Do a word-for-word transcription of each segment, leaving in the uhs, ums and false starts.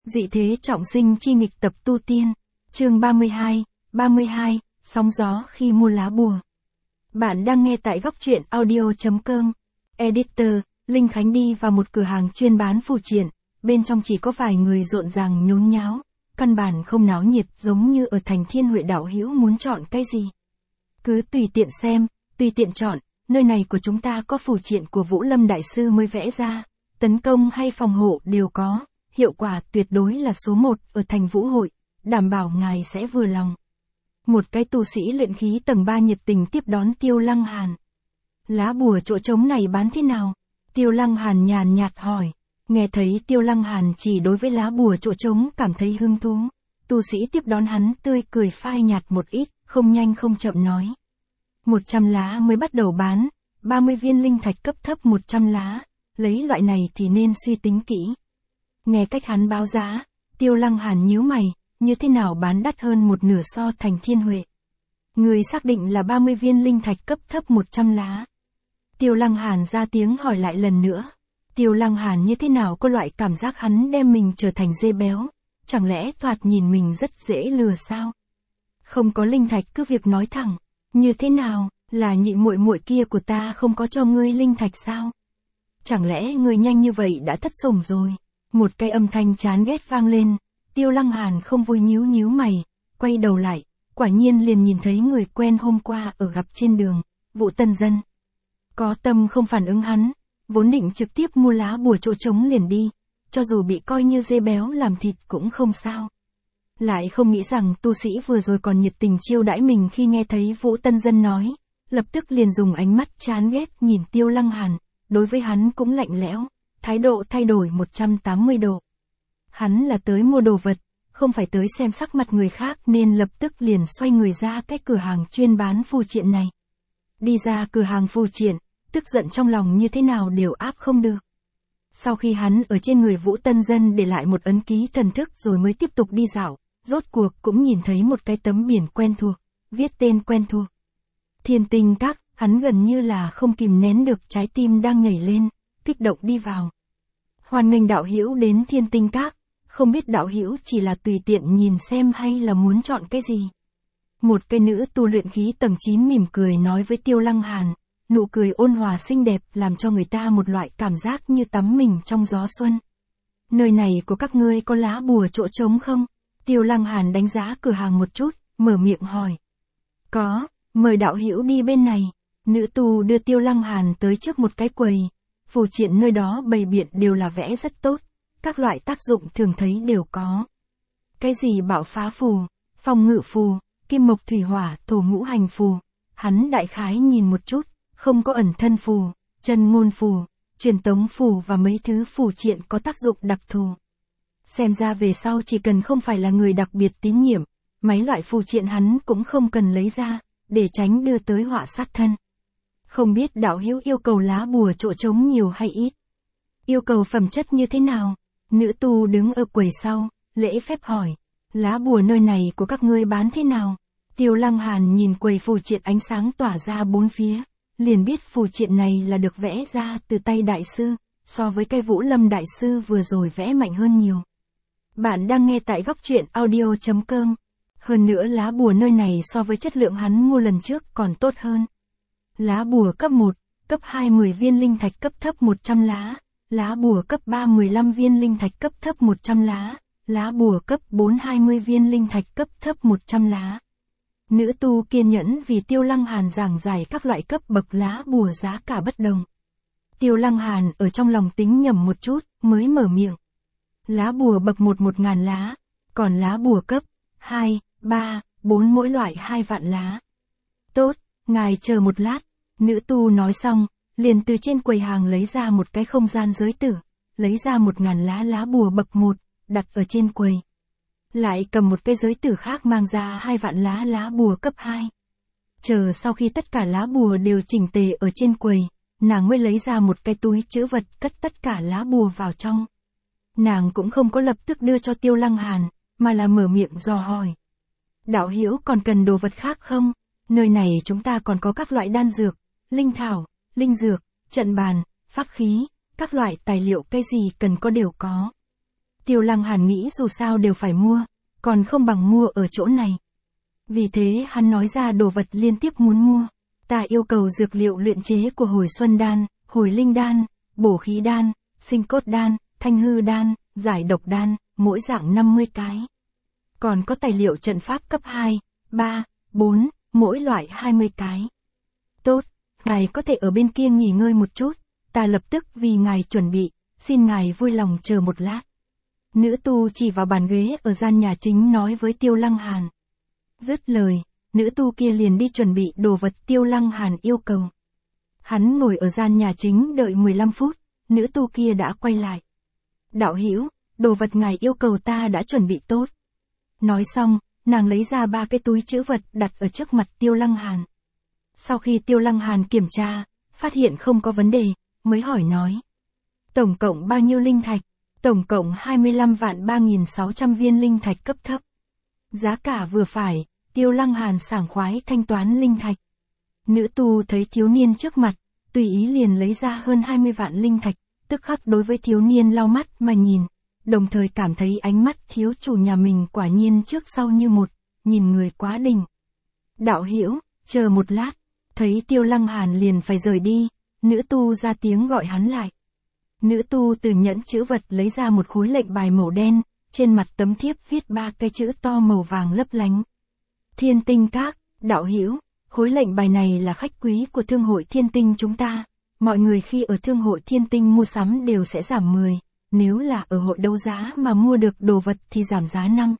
Dị thế trọng sinh chi nghịch tập tu tiên, chương ba mươi hai, ba mươi hai, sóng gió khi mua lá bùa. Bạn đang nghe tại góc truyện audio chấm com. Editor, Linh Khánh đi vào một cửa hàng chuyên bán phù triện, bên trong chỉ có vài người rộn ràng nhốn nháo, căn bản không náo nhiệt giống như ở thành Thiên Huệ đạo hữu muốn chọn cái gì. Cứ tùy tiện xem, tùy tiện chọn, nơi này của chúng ta có phù triện của Vũ Lâm Đại Sư mới vẽ ra, tấn công hay phòng hộ đều có. Hiệu quả tuyệt đối là số một ở thành Vũ Hội, đảm bảo ngài sẽ vừa lòng. Một cái tu sĩ luyện khí tầng ba nhiệt tình tiếp đón Tiêu Lăng Hàn. Lá bùa chỗ trống này bán thế nào? Tiêu Lăng Hàn nhàn nhạt hỏi. Nghe thấy Tiêu Lăng Hàn chỉ đối với lá bùa chỗ trống cảm thấy hứng thú. Tu sĩ tiếp đón hắn tươi cười phai nhạt một ít, không nhanh không chậm nói. một trăm lá mới bắt đầu bán, ba mươi viên linh thạch cấp thấp một trăm lá, lấy loại này thì nên suy tính kỹ. Nghe cách hắn báo giá, Tiêu Lăng Hàn nhíu mày, như thế nào bán đắt hơn một nửa so thành Thiên Huệ. Người xác định là ba mươi viên linh thạch cấp thấp một trăm lá. Tiêu Lăng Hàn ra tiếng hỏi lại lần nữa. Tiêu Lăng Hàn như thế nào có loại cảm giác hắn đem mình trở thành dê béo, chẳng lẽ thoạt nhìn mình rất dễ lừa sao? Không có linh thạch cứ việc nói thẳng, như thế nào, là nhị muội muội kia của ta không có cho ngươi linh thạch sao? Chẳng lẽ ngươi nhanh như vậy đã thất sủng rồi? Một cái âm thanh chán ghét vang lên, Tiêu Lăng Hàn không vui nhíu nhíu mày, quay đầu lại, quả nhiên liền nhìn thấy người quen hôm qua ở gặp trên đường, Vũ Tân Dân. Có tâm không phản ứng hắn, vốn định trực tiếp mua lá bùa chỗ trống liền đi, cho dù bị coi như dê béo làm thịt cũng không sao. Lại không nghĩ rằng tu sĩ vừa rồi còn nhiệt tình chiêu đãi mình khi nghe thấy Vũ Tân Dân nói, lập tức liền dùng ánh mắt chán ghét nhìn Tiêu Lăng Hàn, đối với hắn cũng lạnh lẽo. Thái độ thay đổi một trăm tám mươi độ. Hắn là tới mua đồ vật, không phải tới xem sắc mặt người khác nên lập tức liền xoay người ra cái cửa hàng chuyên bán phù triện này. Đi ra cửa hàng phù triện, tức giận trong lòng như thế nào đều áp không được. Sau khi hắn ở trên người Vũ Tân Dân để lại một ấn ký thần thức rồi mới tiếp tục đi dạo, rốt cuộc cũng nhìn thấy một cái tấm biển quen thuộc, viết tên quen thuộc. Thiên Tinh Các, hắn gần như là không kìm nén được trái tim đang nhảy lên. Kích động đi vào. Hoan nghênh đạo hữu đến Thiên Tinh Các, không biết đạo hữu chỉ là tùy tiện nhìn xem hay là muốn chọn cái gì. Một cái nữ tu luyện khí tầng chín mỉm cười nói với Tiêu Lăng Hàn, nụ cười ôn hòa xinh đẹp làm cho người ta một loại cảm giác như tắm mình trong gió xuân. Nơi này của các ngươi có lá bùa chỗ trống không? Tiêu Lăng Hàn đánh giá cửa hàng một chút, mở miệng hỏi. Có, mời đạo hữu đi bên này. Nữ tu đưa Tiêu Lăng Hàn tới trước một cái quầy. Phù triện nơi đó bày biện đều là vẽ rất tốt, các loại tác dụng thường thấy đều có. Cái gì bạo phá phù, phòng ngự phù, kim mộc thủy hỏa thổ ngũ hành phù, hắn đại khái nhìn một chút, không có ẩn thân phù, chân ngôn phù, truyền tống phù và mấy thứ phù triện có tác dụng đặc thù. Xem ra về sau chỉ cần không phải là người đặc biệt tín nhiệm, mấy loại phù triện hắn cũng không cần lấy ra, để tránh đưa tới họa sát thân. Không biết đạo hữu yêu cầu lá bùa chỗ trống nhiều hay ít? Yêu cầu phẩm chất như thế nào? Nữ tu đứng ở quầy sau, lễ phép hỏi. Lá bùa nơi này của các ngươi bán thế nào? Tiêu Lăng Hàn nhìn quầy phù triện ánh sáng tỏa ra bốn phía, liền biết phù triện này là được vẽ ra từ tay đại sư, so với cây Vũ Lâm Đại Sư vừa rồi vẽ mạnh hơn nhiều. Bạn đang nghe tại góc truyện audio chấm com. Hơn nữa lá bùa nơi này so với chất lượng hắn mua lần trước còn tốt hơn. Lá bùa cấp một, cấp hai mười viên linh thạch cấp thấp một trăm lá, lá bùa cấp ba mười lăm viên linh thạch cấp thấp một trăm lá, lá bùa cấp bốn hai mươi viên linh thạch cấp thấp một trăm lá. Nữ tu kiên nhẫn vì Tiêu Lăng Hàn giảng giải các loại cấp bậc lá bùa giá cả bất đồng. Tiêu Lăng Hàn ở trong lòng tính nhầm một chút, mới mở miệng. Lá bùa bậc một một ngàn lá, còn lá bùa cấp hai, ba, bốn mỗi loại hai vạn lá. Tốt, ngài chờ một lát. Nữ tu nói xong, liền từ trên quầy hàng lấy ra một cái không gian giới tử, lấy ra một ngàn lá lá bùa bậc một, đặt ở trên quầy. Lại cầm một cái giới tử khác mang ra hai vạn lá lá bùa cấp hai. Chờ sau khi tất cả lá bùa đều chỉnh tề ở trên quầy, nàng mới lấy ra một cái túi trữ vật cất tất cả lá bùa vào trong. Nàng cũng không có lập tức đưa cho Tiêu Lăng Hàn, mà là mở miệng dò hỏi. Đạo hữu còn cần đồ vật khác không? Nơi này chúng ta còn có các loại đan dược, linh thảo, linh dược, trận bàn, pháp khí, các loại tài liệu cái gì cần có đều có. Tiêu Lăng Hàn nghĩ dù sao đều phải mua, còn không bằng mua ở chỗ này. Vì thế hắn nói ra đồ vật liên tiếp muốn mua. Ta yêu cầu dược liệu luyện chế của hồi xuân đan, hồi linh đan, bổ khí đan, sinh cốt đan, thanh hư đan, giải độc đan, mỗi dạng năm mươi cái. Còn có tài liệu trận pháp cấp hai, ba, bốn, mỗi loại hai mươi cái. Tốt, ngài có thể ở bên kia nghỉ ngơi một chút, ta lập tức vì ngài chuẩn bị, xin ngài vui lòng chờ một lát. Nữ tu chỉ vào bàn ghế ở gian nhà chính nói với Tiêu Lăng Hàn. Dứt lời, nữ tu kia liền đi chuẩn bị đồ vật Tiêu Lăng Hàn yêu cầu. Hắn ngồi ở gian nhà chính đợi mười lăm phút, nữ tu kia đã quay lại. Đạo hữu, đồ vật ngài yêu cầu ta đã chuẩn bị tốt. Nói xong, nàng lấy ra ba cái túi trữ vật đặt ở trước mặt Tiêu Lăng Hàn. Sau khi Tiêu Lăng Hàn kiểm tra, phát hiện không có vấn đề, mới hỏi nói. Tổng cộng bao nhiêu linh thạch? Tổng cộng hai mươi lăm vạn ba nghìn sáu trăm viên linh thạch cấp thấp. Giá cả vừa phải, Tiêu Lăng Hàn sảng khoái thanh toán linh thạch. Nữ tu thấy thiếu niên trước mặt, tùy ý liền lấy ra hơn hai mươi vạn linh thạch, tức khắc đối với thiếu niên lau mắt mà nhìn, đồng thời cảm thấy ánh mắt thiếu chủ nhà mình quả nhiên trước sau như một, nhìn người quá đỉnh. Đạo hữu, chờ một lát, thấy Tiêu Lăng Hàn liền phải rời đi, nữ tu ra tiếng gọi hắn lại. Nữ tu từ nhẫn chữ vật lấy ra một khối lệnh bài màu đen, trên mặt tấm thiếp viết ba cái chữ to màu vàng lấp lánh. Thiên Tinh Các, đạo hữu, khối lệnh bài này là khách quý của thương hội Thiên Tinh chúng ta, mọi người khi ở thương hội Thiên Tinh mua sắm đều sẽ giảm mười, nếu là ở hội đấu giá mà mua được đồ vật thì giảm giá năm.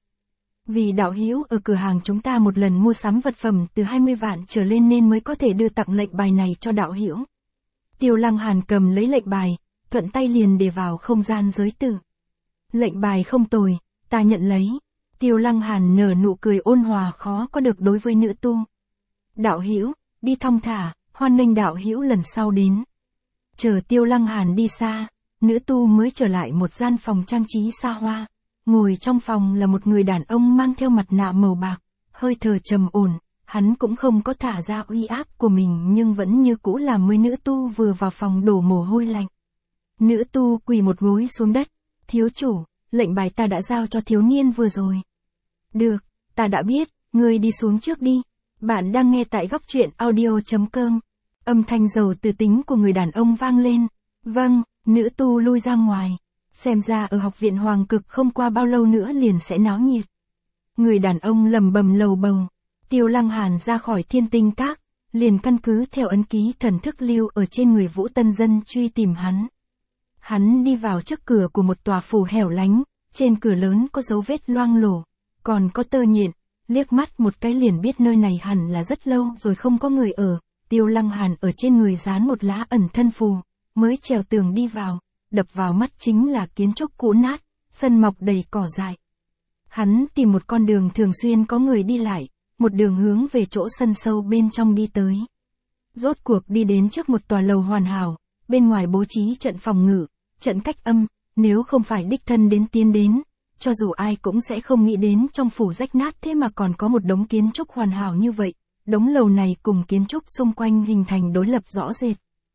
Vì đạo hữu ở cửa hàng chúng ta một lần mua sắm vật phẩm từ hai mươi vạn trở lên nên mới có thể đưa tặng lệnh bài này cho đạo hữu. Tiêu Lăng Hàn cầm lấy lệnh bài, thuận tay liền để vào không gian giới tử. Lệnh bài không tồi, ta nhận lấy. Tiêu Lăng Hàn nở nụ cười ôn hòa khó có được đối với nữ tu. Đạo hữu, đi thong thả, hoan nghênh đạo hữu lần sau đến. Chờ Tiêu Lăng Hàn đi xa, nữ tu mới trở lại một gian phòng trang trí xa hoa. Ngồi trong phòng là một người đàn ông mang theo mặt nạ màu bạc, hơi thở trầm ổn, hắn cũng không có thả ra uy áp của mình nhưng vẫn như cũ làm mấy nữ tu vừa vào phòng đổ mồ hôi lạnh. Nữ tu quỳ một gối xuống đất, thiếu chủ, lệnh bài ta đã giao cho thiếu niên vừa rồi. Được, ta đã biết, ngươi đi xuống trước đi. Bạn đang nghe tại góc truyện audio chấm com. Âm thanh giàu từ tính của người đàn ông vang lên. Vâng, nữ tu lui ra ngoài. Xem ra ở học viện Hoàng Cực không qua bao lâu nữa liền sẽ náo nhiệt. Người đàn ông lầm bầm lầu bầu. Tiêu Lăng Hàn ra khỏi Thiên Tinh Các, liền căn cứ theo ấn ký thần thức lưu ở trên người Vũ Tân Dân truy tìm hắn. Hắn đi vào trước cửa của một tòa phủ hẻo lánh, trên cửa lớn có dấu vết loang lổ, còn có tơ nhện, liếc mắt một cái liền biết nơi này hẳn là rất lâu rồi không có người ở. Tiêu Lăng Hàn ở trên người dán một lá ẩn thân phù, mới trèo tường đi vào, đập vào mắt chính là kiến trúc cũ nát, sân mọc đầy cỏ dại. Hắn tìm một con đường thường xuyên có người đi lại, một đường hướng về chỗ sân sâu bên trong đi tới. Rốt cuộc đi đến trước một tòa lầu hoàn hảo, bên ngoài bố trí trận phòng ngự, trận cách âm, nếu không phải đích thân đến tiến đến, cho dù ai cũng sẽ không nghĩ đến trong phủ rách nát thế mà còn có một đống kiến trúc hoàn hảo như vậy. Đống lầu này cùng kiến trúc xung quanh hình thành đối lập rõ rệt.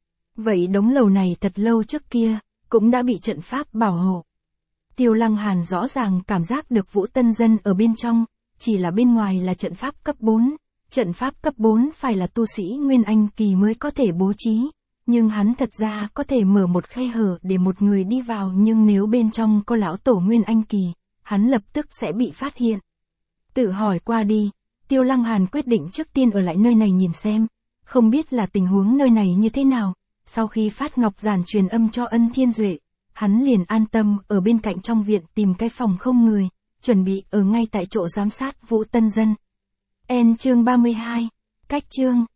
Vậy đống lầu này thật lâu trước kia, cũng đã bị trận pháp bảo hộ. Tiêu Lăng Hàn rõ ràng cảm giác được Vũ Tân Dân ở bên trong, chỉ là bên ngoài là trận pháp cấp bốn. Trận pháp cấp bốn phải là tu sĩ Nguyên Anh Kỳ mới có thể bố trí, nhưng hắn thật ra có thể mở một khe hở để một người đi vào, nhưng nếu bên trong có lão tổ Nguyên Anh Kỳ, hắn lập tức sẽ bị phát hiện. Tự hỏi qua đi, Tiêu Lăng Hàn quyết định trước tiên ở lại nơi này nhìn xem, không biết là tình huống nơi này như thế nào. Sau khi phát ngọc giản truyền âm cho Ân Thiên Duệ, hắn liền an tâm ở bên cạnh trong viện tìm cái phòng không người, chuẩn bị ở ngay tại chỗ giám sát Vũ Tân Dân. En chương ba mươi hai, cách chương.